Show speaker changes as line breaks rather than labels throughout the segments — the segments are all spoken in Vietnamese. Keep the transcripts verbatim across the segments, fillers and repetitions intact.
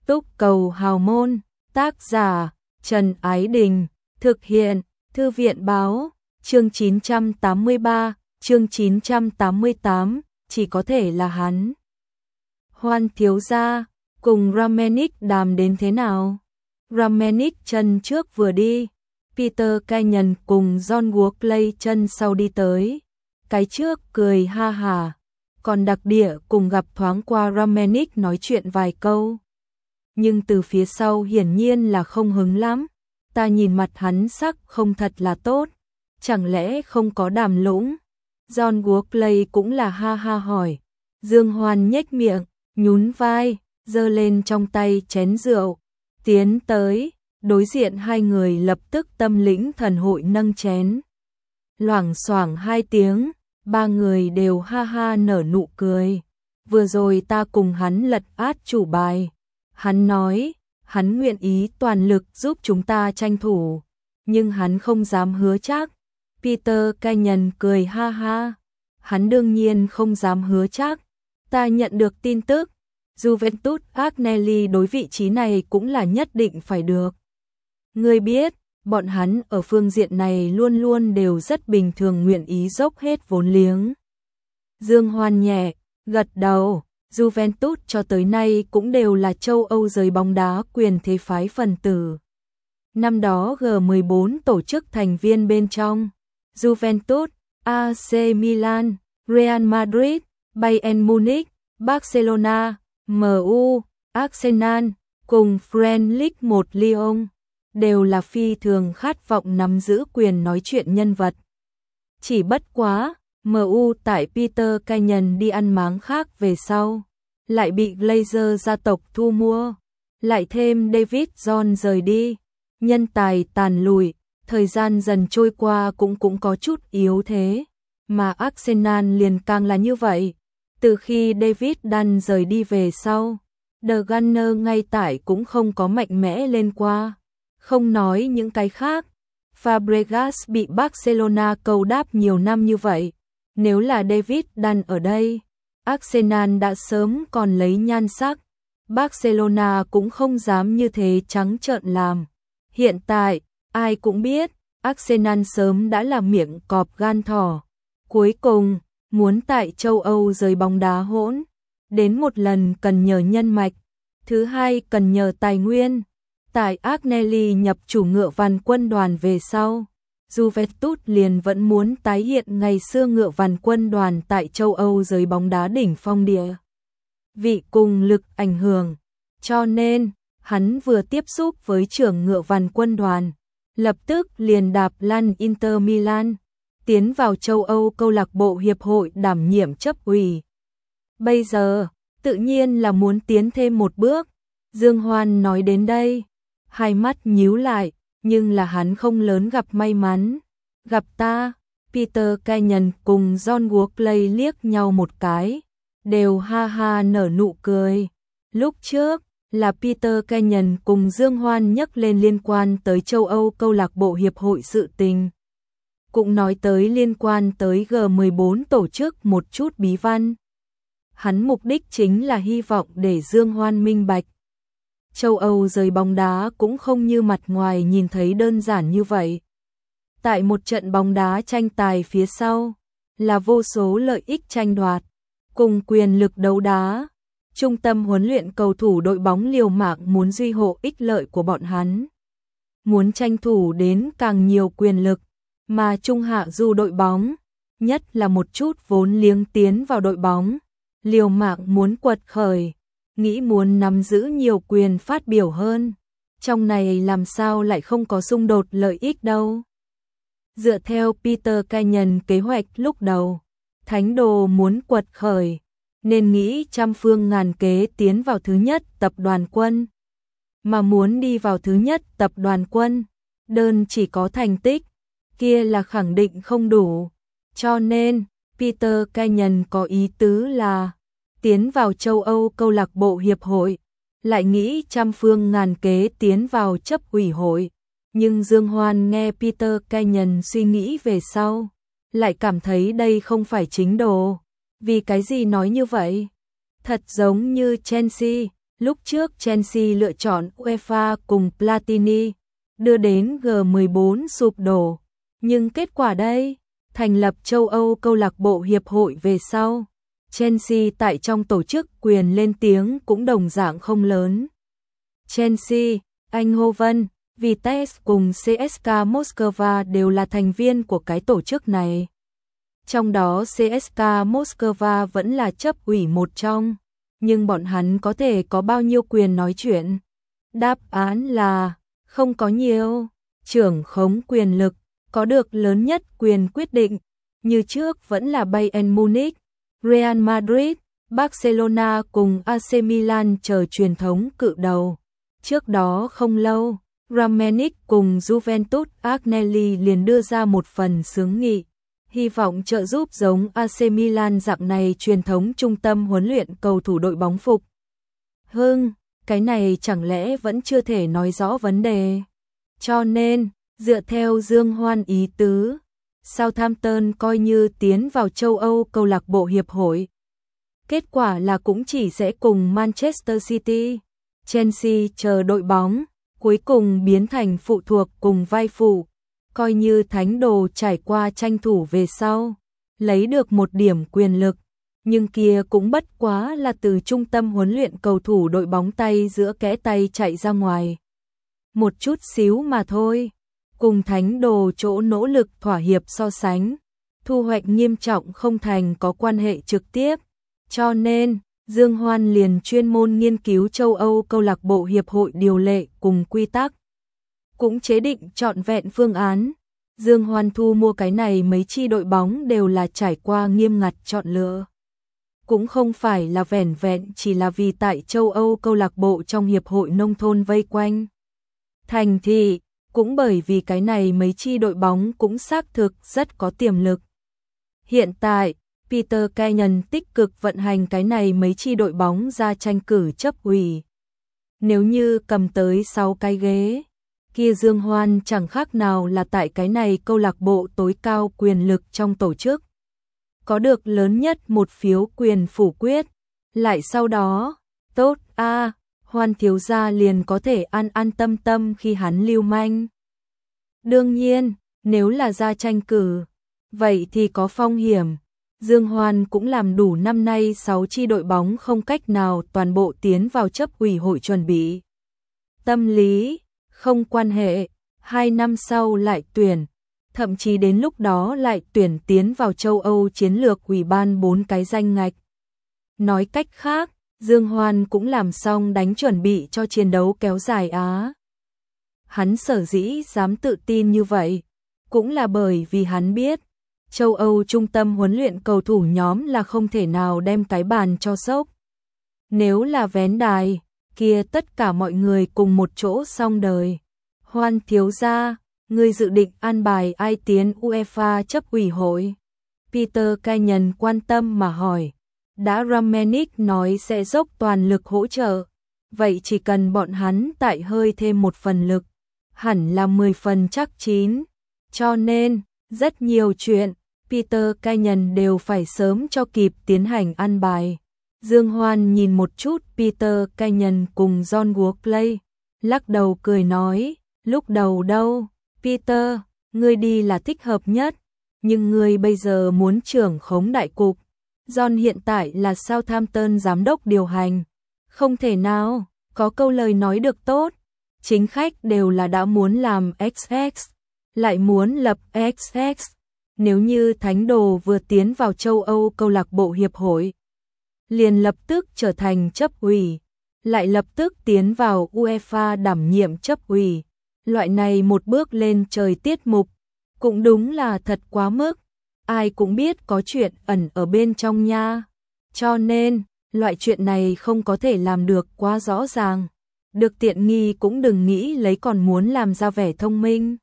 Túc Cầu Hào Môn, tác giả Trần Ái Đình, thực hiện Thư viện Báo, chương chín trăm tám mươi ba, chương chín trăm tám mươi tám, chỉ có thể là hắn. Hoan thiếu gia, cùng Ramenik đàm đến thế nào? Ramenik chân trước vừa đi, Peter Kenyon cùng John Walkley chân sau đi tới. Cái trước cười ha hả, còn đặc địa cùng gặp thoáng qua Ramenik nói chuyện vài câu. Nhưng từ phía sau hiển nhiên là không hứng lắm. Ta nhìn mặt hắn sắc không thật là tốt, chẳng lẽ không có đàm lũng? John Walkley cũng là ha ha hỏi. Dương Hoan nhếch miệng, nhún vai, giơ lên trong tay chén rượu, tiến tới, đối diện hai người lập tức tâm lĩnh thần hội nâng chén. Loảng xoảng hai tiếng, ba người đều ha ha nở nụ cười. Vừa rồi ta cùng hắn lật át chủ bài. Hắn nói, hắn nguyện ý toàn lực giúp chúng ta tranh thủ, nhưng hắn không dám hứa chắc. Peter Kenyon cười ha ha. Hắn đương nhiên không dám hứa chắc. Ta nhận được tin tức, Juventus Agnelli đối vị trí này cũng là nhất định phải được. Ngươi biết, bọn hắn ở phương diện này luôn luôn đều rất bình thường nguyện ý dốc hết vốn liếng. Dương Hoan nhẹ, gật đầu. Juventus cho tới nay cũng đều là châu Âu giới bóng đá quyền thế phái phần tử. Năm đó G mười bốn tổ chức thành viên bên trong, Juventus, a xê Milan, Real Madrid, Bayern Munich, Barcelona, em u, Arsenal, cùng French League một Lyon, đều là phi thường khát vọng nắm giữ quyền nói chuyện nhân vật. Chỉ bất quá, em u tại Peter Kenyon đi ăn máng khác về sau, lại bị Glazer gia tộc thu mua, lại thêm David John rời đi, nhân tài tàn lụi, thời gian dần trôi qua cũng cũng có chút yếu thế, mà Arsenal liền càng là như vậy. Từ khi David Dunn rời đi về sau, The Gunner ngay tại cũng không có mạnh mẽ lên qua. Không nói những cái khác, Fabregas bị Barcelona câu đáp nhiều năm như vậy. Nếu là David Dunn ở đây, Arsenal đã sớm còn lấy nhan sắc. Barcelona cũng không dám như thế trắng trợn làm. Hiện tại, ai cũng biết, Arsenal sớm đã là miệng cọp gan thỏ. Cuối cùng, muốn tại châu Âu giới bóng đá hỗn, đến một lần cần nhờ nhân mạch, thứ hai cần nhờ tài nguyên. Tại Agnelli nhập chủ ngựa vằn quân đoàn về sau, Juventus liền vẫn muốn tái hiện ngày xưa ngựa vằn quân đoàn tại châu Âu giới bóng đá đỉnh phong địa vị cùng lực ảnh hưởng. Cho nên, hắn vừa tiếp xúc với trưởng ngựa vằn quân đoàn, lập tức liền đạp lăn Inter Milan, tiến vào châu Âu câu lạc bộ hiệp hội đảm nhiệm chấp ủy. Bây giờ, tự nhiên là muốn tiến thêm một bước. Dương Hoan nói đến đây, hai mắt nhíu lại, nhưng là hắn không lớn gặp may mắn. Gặp ta, Peter Kenyon cùng John Walkley liếc nhau một cái, đều ha ha nở nụ cười. Lúc trước, là Peter Kenyon cùng Dương Hoan nhắc lên liên quan tới châu Âu câu lạc bộ hiệp hội sự tình. Cũng nói tới liên quan tới G mười bốn tổ chức một chút bí văn. Hắn mục đích chính là hy vọng để Dương Hoan minh bạch. Châu Âu giới bóng đá cũng không như mặt ngoài nhìn thấy đơn giản như vậy. Tại một trận bóng đá tranh tài phía sau, là vô số lợi ích tranh đoạt, cùng quyền lực đấu đá. Trung tâm huấn luyện cầu thủ đội bóng liều mạng muốn duy hộ ích lợi của bọn hắn. Muốn tranh thủ đến càng nhiều quyền lực, mà trung hạ du đội bóng, nhất là một chút vốn liếng tiến vào đội bóng, liều mạng muốn quật khởi, nghĩ muốn nắm giữ nhiều quyền phát biểu hơn. Trong này làm sao lại không có xung đột lợi ích đâu. Dựa theo Peter Kenyon kế hoạch lúc đầu, Thánh Đồ muốn quật khởi, nên nghĩ trăm phương ngàn kế tiến vào thứ nhất tập đoàn quân. Mà muốn đi vào thứ nhất tập đoàn quân, đơn chỉ có thành tích, kia là khẳng định không đủ. Cho nên, Peter Kenyon có ý tứ là tiến vào châu Âu câu lạc bộ hiệp hội, lại nghĩ trăm phương ngàn kế tiến vào chấp ủy hội. Nhưng Dương Hoan nghe Peter Kenyon suy nghĩ về sau, lại cảm thấy đây không phải chính đồ. Vì cái gì nói như vậy? Thật giống như Chelsea, Lúc trước Chelsea lựa chọn UEFA cùng Platini, đưa đến G mười bốn sụp đổ. Nhưng kết quả đây, thành lập châu Âu câu lạc bộ hiệp hội về sau, Chelsea tại trong tổ chức quyền lên tiếng cũng đồng dạng không lớn. Chelsea, Eindhoven, Vitesse cùng xê ét ca Moscow đều là thành viên của cái tổ chức này. Trong đó xê ét ca Moscow vẫn là chấp ủy một trong, nhưng bọn hắn có thể có bao nhiêu quyền nói chuyện? Đáp án là không có nhiều. Trưởng khống quyền lực, có được lớn nhất quyền quyết định, như trước vẫn là Bayern Munich, Real Madrid, Barcelona cùng a xê Milan chờ truyền thống cự đầu. Trước đó không lâu, Rangnick cùng Juventus Agnelli liền đưa ra một phần xướng nghị, hy vọng trợ giúp giống a xê Milan dạng này truyền thống trung tâm huấn luyện cầu thủ đội bóng phục. Hưng, cái này chẳng lẽ vẫn chưa thể nói rõ vấn đề. Cho nên, dựa theo Dương Hoan ý tứ, Southampton coi như tiến vào châu Âu câu lạc bộ hiệp hội. Kết quả là cũng chỉ sẽ cùng Manchester City, Chelsea chờ đội bóng, cuối cùng biến thành phụ thuộc cùng vai phụ, coi như thánh đồ trải qua tranh thủ về sau, lấy được một điểm quyền lực, nhưng kia cũng bất quá là từ trung tâm huấn luyện cầu thủ đội bóng tay giữa kẽ tay chạy ra ngoài. Một chút xíu mà thôi, cùng thánh đồ chỗ nỗ lực thỏa hiệp so sánh, thu hoạch nghiêm trọng không thành có quan hệ trực tiếp, cho nên Dương Hoan liền chuyên môn nghiên cứu châu Âu câu lạc bộ hiệp hội điều lệ cùng quy tắc, cũng chế định trọn vẹn phương án. Dương Hoan thu mua cái này mấy chi đội bóng đều là trải qua nghiêm ngặt chọn lựa, cũng không phải là vẻn vẹn chỉ là vì tại châu Âu câu lạc bộ trong hiệp hội nông thôn vây quanh thành thị, cũng bởi vì cái này mấy chi đội bóng cũng xác thực rất có tiềm lực. Hiện tại, Peter Kenyon tích cực vận hành cái này mấy chi đội bóng ra tranh cử chấp ủy. Nếu như cầm tới sáu cái ghế, kia Dương Hoan chẳng khác nào là tại cái này câu lạc bộ tối cao quyền lực trong tổ chức. Có được lớn nhất một phiếu quyền phủ quyết, lại sau đó, tốt a à, Hoan thiếu gia liền có thể an an tâm tâm khi hắn lưu manh. Đương nhiên, nếu là ra tranh cử, vậy thì có phong hiểm. Dương Hoan cũng làm đủ năm nay sáu chi đội bóng không cách nào toàn bộ tiến vào chấp ủy hội chuẩn bị. Tâm lý, không quan hệ, hai năm sau lại tuyển, thậm chí đến lúc đó lại tuyển tiến vào châu Âu chiến lược ủy ban bốn cái danh ngạch. Nói cách khác, Dương Hoan cũng làm xong đánh chuẩn bị cho chiến đấu kéo dài Á. Hắn sở dĩ dám tự tin như vậy, cũng là bởi vì hắn biết, châu Âu trung tâm huấn luyện cầu thủ nhóm là không thể nào đem cái bàn cho sốc. Nếu là vén đài, kia tất cả mọi người cùng một chỗ xong đời. Hoan thiếu gia, ngươi dự định an bài ai tiến UEFA chấp ủy hội? Peter Kenyon quan tâm mà hỏi. Đã Rangnick nói sẽ dốc toàn lực hỗ trợ, vậy chỉ cần bọn hắn tại hơi thêm một phần lực, hẳn là mười phần chắc chín. Cho nên, rất nhiều chuyện, Peter Kenyon đều phải sớm cho kịp tiến hành ăn bài. Dương Hoan nhìn một chút Peter Kenyon cùng John Workley, lắc đầu cười nói, lúc đầu đâu, Peter, ngươi đi là thích hợp nhất, nhưng ngươi bây giờ muốn trưởng khống đại cục. John hiện tại là Southampton giám đốc điều hành, không thể nào, có câu lời nói được tốt, chính khách đều là đã muốn làm ích ích, lại muốn lập ích ích. Nếu như thánh đồ vừa tiến vào châu Âu câu lạc bộ hiệp hội, liền lập tức trở thành chấp ủy, lại lập tức tiến vào UEFA đảm nhiệm chấp ủy, loại này một bước lên trời tiết mục, cũng đúng là thật quá mức, ai cũng biết có chuyện ẩn ở bên trong nha, cho nên, loại chuyện này không có thể làm được quá rõ ràng, được tiện nghi cũng đừng nghĩ lấy còn muốn làm ra vẻ thông minh.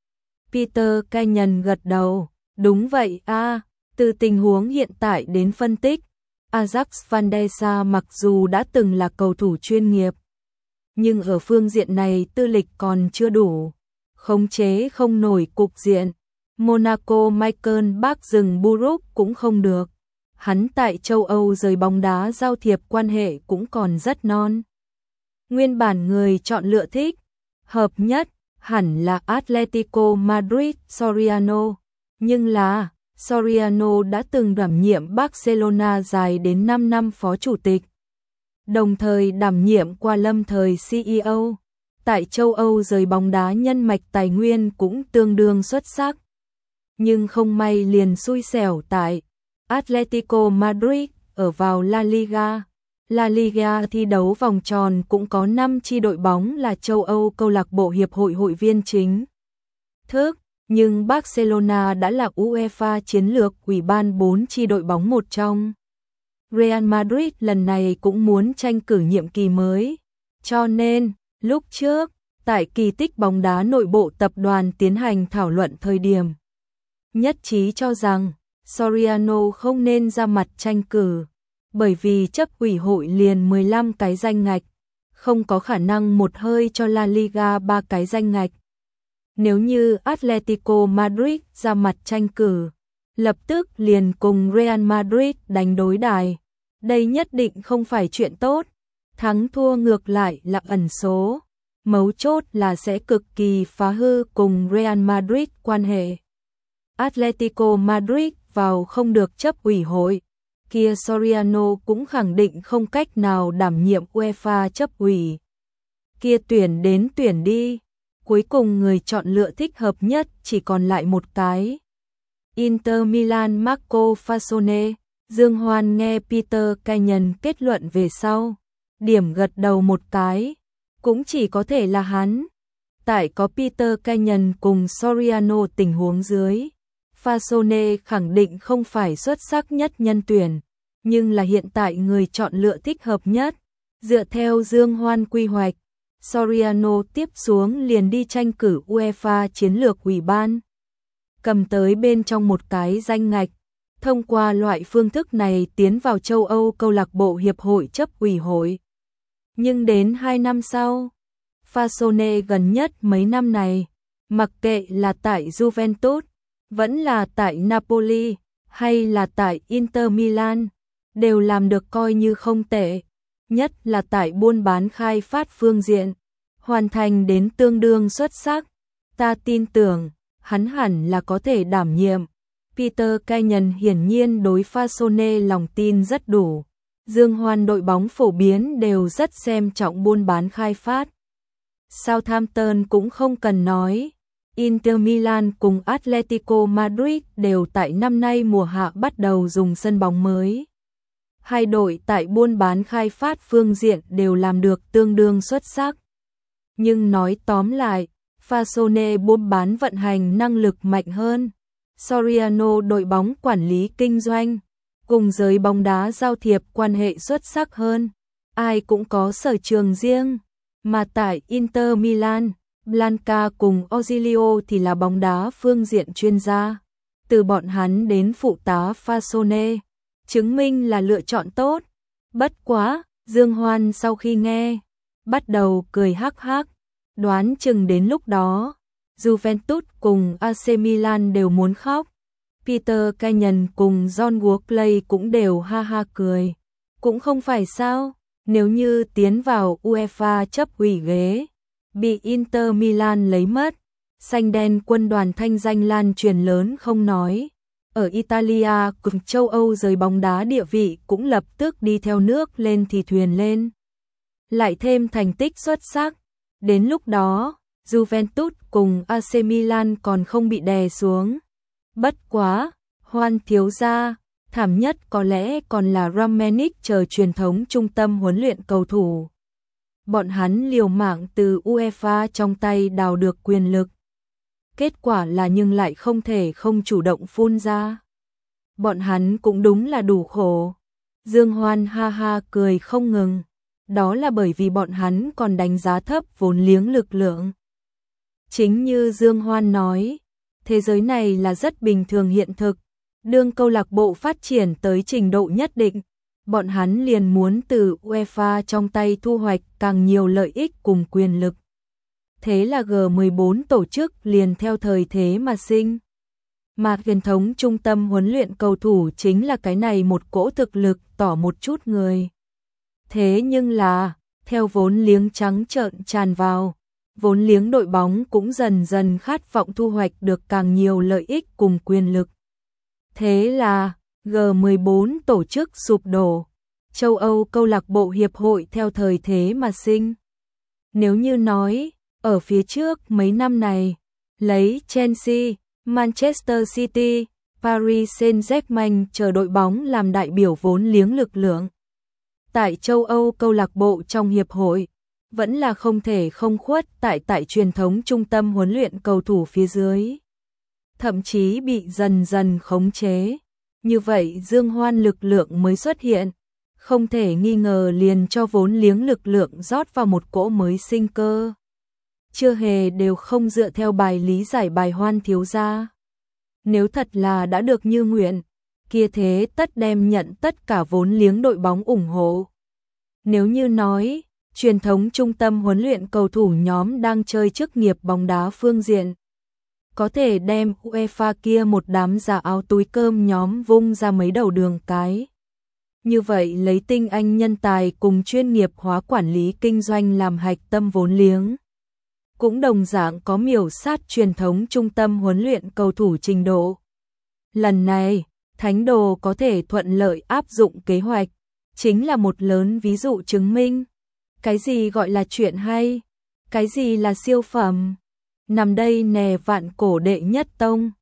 Peter Kenyon gật đầu. Đúng vậy a, à, từ tình huống hiện tại đến phân tích, Ajax Van der Sar mặc dù đã từng là cầu thủ chuyên nghiệp, nhưng ở phương diện này tư lịch còn chưa đủ, khống chế không nổi cục diện. Monaco Michael Bác dừng Buruk cũng không được, hắn tại châu Âu rời bóng đá giao thiệp quan hệ cũng còn rất non. Nguyên bản người chọn lựa thích hợp nhất hẳn là Atletico Madrid Soriano, nhưng là Soriano đã từng đảm nhiệm Barcelona dài đến năm năm phó chủ tịch, đồng thời đảm nhiệm qua lâm thời xê e ô. Tại châu Âu giới bóng đá nhân mạch tài nguyên cũng tương đương xuất sắc. Nhưng không may liền xui xẻo tại Atletico Madrid ở vào La Liga. La Liga thi đấu vòng tròn cũng có năm chi đội bóng là châu Âu câu lạc bộ hiệp hội hội viên chính thức, nhưng Barcelona đã là UEFA chiến lược ủy ban bốn chi đội bóng một trong. Real Madrid lần này cũng muốn tranh cử nhiệm kỳ mới, cho nên lúc trước, tại kỳ tích bóng đá nội bộ tập đoàn tiến hành thảo luận thời điểm, nhất trí cho rằng Soriano không nên ra mặt tranh cử, bởi vì chấp ủy hội liền mười lăm cái danh ngạch, không có khả năng một hơi cho La Liga ba cái danh ngạch. Nếu như Atletico Madrid ra mặt tranh cử, lập tức liền cùng Real Madrid đánh đối đài. Đây nhất định không phải chuyện tốt, thắng thua ngược lại là ẩn số. Mấu chốt là sẽ cực kỳ phá hư cùng Real Madrid quan hệ. Atletico Madrid vào không được chấp ủy hội, kia Soriano cũng khẳng định không cách nào đảm nhiệm UEFA chấp ủy. Kia tuyển đến tuyển đi, cuối cùng người chọn lựa thích hợp nhất chỉ còn lại một cái. Inter Milan Marco Fasone. Dương Hoan nghe Peter Kenyon kết luận về sau, điểm gật đầu một cái, cũng chỉ có thể là hắn. Tại có Peter Kenyon cùng Soriano tình huống dưới, Fasone khẳng định không phải xuất sắc nhất nhân tuyển, nhưng là hiện tại người chọn lựa thích hợp nhất. Dựa theo Dương Hoan quy hoạch, Soriano tiếp xuống liền đi tranh cử UEFA chiến lược ủy ban, cầm tới bên trong một cái danh ngạch. Thông qua loại phương thức này tiến vào châu Âu câu lạc bộ hiệp hội chấp ủy hội. Nhưng đến hai năm sau, Fasone gần nhất mấy năm này, mặc kệ là tại Juventus, vẫn là tại Napoli, hay là tại Inter Milan, đều làm được coi như không tệ, nhất là tại buôn bán khai phát phương diện, hoàn thành đến tương đương xuất sắc. Ta tin tưởng, hắn hẳn là có thể đảm nhiệm. Peter Kenyon hiển nhiên đối Fasone lòng tin rất đủ. Dương Hoan đội bóng phổ biến đều rất xem trọng buôn bán khai phát. Southampton cũng không cần nói. Inter Milan cùng Atletico Madrid đều tại năm nay mùa hạ bắt đầu dùng sân bóng mới. Hai đội tại buôn bán khai phát phương diện đều làm được tương đương xuất sắc. Nhưng nói tóm lại, Fasone buôn bán vận hành năng lực mạnh hơn. Soriano đội bóng quản lý kinh doanh, cùng giới bóng đá giao thiệp quan hệ xuất sắc hơn. Ai cũng có sở trường riêng, mà tại Inter Milan, Blanca cùng Ozilio thì là bóng đá phương diện chuyên gia. Từ bọn hắn đến phụ tá Fasone, chứng minh là lựa chọn tốt. Bất quá, Dương Hoan sau khi nghe, bắt đầu cười hắc hắc, đoán chừng đến lúc đó Juventus cùng a xê Milan đều muốn khóc. Peter Kenyon cùng John Workley cũng đều ha ha cười. Cũng không phải sao, nếu như tiến vào UEFA chấp ủy ghế, bị Inter Milan lấy mất, xanh đen quân đoàn thanh danh lan truyền lớn không nói. Ở Italia cùng châu Âu giới bóng đá địa vị cũng lập tức đi theo nước lên thì thuyền lên. Lại thêm thành tích xuất sắc, đến lúc đó Juventus cùng a xê Milan còn không bị đè xuống. Bất quá, Hoan thiếu gia, thảm nhất có lẽ còn là Rangnick chờ truyền thống trung tâm huấn luyện cầu thủ. Bọn hắn liều mạng từ UEFA trong tay đào được quyền lực. Kết quả là nhưng lại không thể không chủ động phun ra. Bọn hắn cũng đúng là đủ khổ. Dương Hoan ha ha cười không ngừng. Đó là bởi vì bọn hắn còn đánh giá thấp vốn liếng lực lượng. Chính như Dương Hoan nói, thế giới này là rất bình thường hiện thực. Đương câu lạc bộ phát triển tới trình độ nhất định, bọn hắn liền muốn từ UEFA trong tay thu hoạch càng nhiều lợi ích cùng quyền lực. Thế là G mười bốn tổ chức liền theo thời thế mà sinh. Mà truyền thống trung tâm huấn luyện cầu thủ chính là cái này một cỗ thực lực tỏ một chút người. Thế nhưng là, theo vốn liếng trắng trợn tràn vào, vốn liếng đội bóng cũng dần dần khát vọng thu hoạch được càng nhiều lợi ích cùng quyền lực. Thế là G mười bốn tổ chức sụp đổ, châu Âu câu lạc bộ hiệp hội theo thời thế mà sinh. Nếu như nói, ở phía trước mấy năm này, lấy Chelsea, Manchester City, Paris Saint-Germain chờ đội bóng làm đại biểu vốn liếng lực lượng. Tại châu Âu câu lạc bộ trong hiệp hội, vẫn là không thể không khuất tại tại truyền thống trung tâm huấn luyện cầu thủ phía dưới. Thậm chí bị dần dần khống chế. Như vậy dương hoan lực lượng mới xuất hiện, không thể nghi ngờ liền cho vốn liếng lực lượng rót vào một cỗ mới sinh cơ. Chưa hề đều không dựa theo bài lý giải bài hoan thiếu gia. Nếu thật là đã được như nguyện, kia thế tất đem nhận tất cả vốn liếng đội bóng ủng hộ. Nếu như nói, truyền thống trung tâm huấn luyện cầu thủ nhóm đang chơi chức nghiệp bóng đá phương diện, có thể đem UEFA kia một đám giả áo túi cơm nhóm vung ra mấy đầu đường cái. Như vậy lấy tinh anh nhân tài cùng chuyên nghiệp hóa quản lý kinh doanh làm hạch tâm vốn liếng. Cũng đồng dạng có miểu sát truyền thống trung tâm huấn luyện cầu thủ trình độ. Lần này, Thánh Đồ có thể thuận lợi áp dụng kế hoạch, chính là một lớn ví dụ chứng minh. Cái gì gọi là chuyện hay? Cái gì là siêu phẩm? Nằm đây nè vạn cổ đệ nhất tông.